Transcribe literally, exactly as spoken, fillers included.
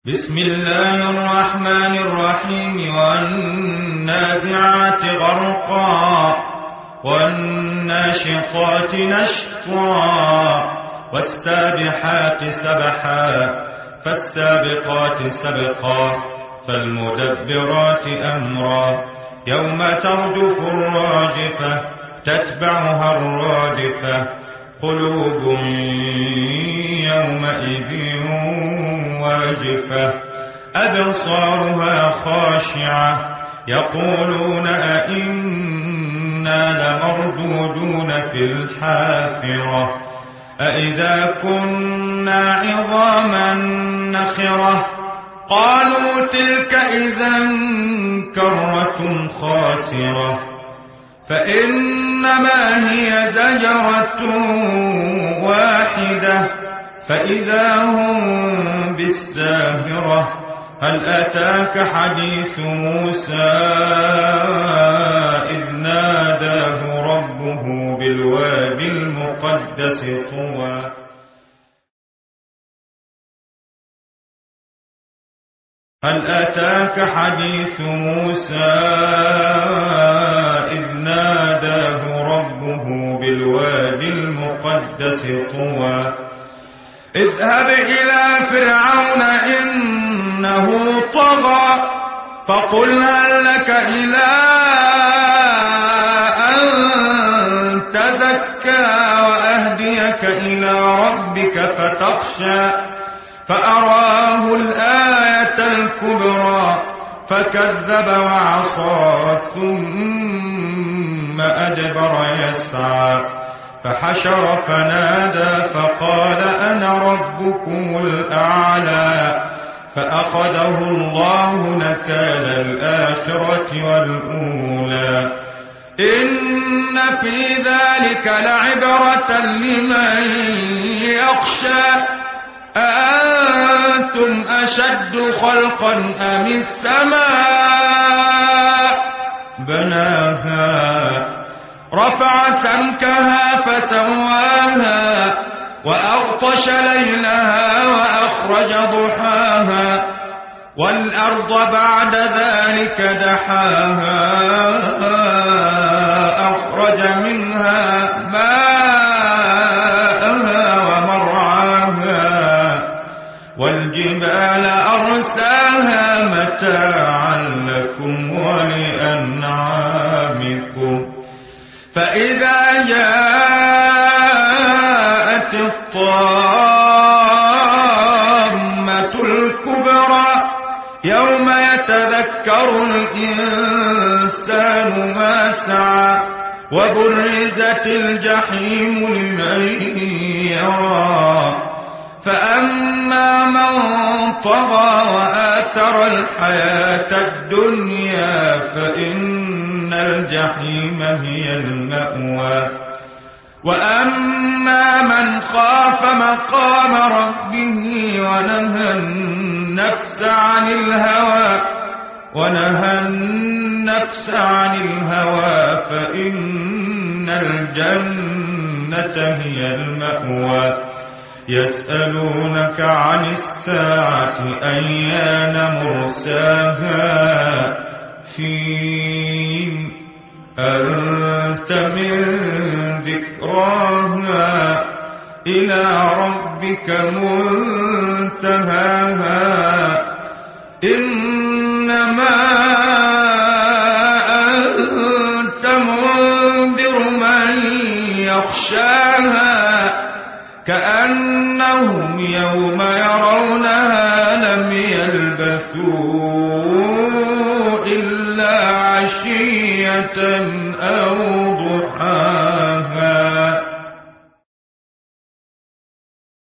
بسم الله الرحمن الرحيم والنازعات غرقا والناشطات نشطا والسابحات سبحا فالسابقات سبقا فالمدبرات أمرا يوم ترجف الراجفة تتبعها الرادفة قلوب يومئذ واجفة أبصارها خاشعة يقولون أئنا لمردودون في الحافرة أئذا كنا عظاما نخرة قالوا تلك إذا كرة خاسرة فإنما هي زجرة واحدة فإذا هم بالساهرة هل أتاك حديث موسى إذ ناداه ربه بالوادي المقدس طوى هل أتاك حديث موسى إذ ناداه ربه بالوادي المقدس طوى اذهب إلى فرعون إنه طغى فقل هل لك إلى أن تزكى وأهديك إلى ربك فتخشى فأراه الآية الكبرى فكذب وعصى ثم أدبر يسعى فحشر فنادى فقال أنا ربكم الأعلى فأخذه الله نكال الآخرة والأولى إن في ذلك لعبرة لمن يخشى أأنتم أشد خلقا أم السماء بناها رفع سمكها فسواها وأغطش ليلها وأخرج ضحاها والأرض بعد ذلك دحاها أخرج منها ماءها ومرعاها والجبال أرساها متاعا لكم ولأنعامكم فإذا جاءت الطامة الكبرى يوم يتذكر الإنسان ما سعى وبرزت الجحيم لمن يرى فأما من طغى وآثر الحياة الدنيا فإن الجحيم هي المأوى وأما من خاف مقام ربه ونهى النفس عن الهوى ونهى النفس عن الهوى فإن الجنة هي المأوى يسألونك عن الساعة أيان مرساها فيم أنت من ذكراها إلى ربك منتهاها إنما أنت منذر من يخشاها كأنهم يوم يرونها لم يلبثوا إلا عشية أو ضحاها.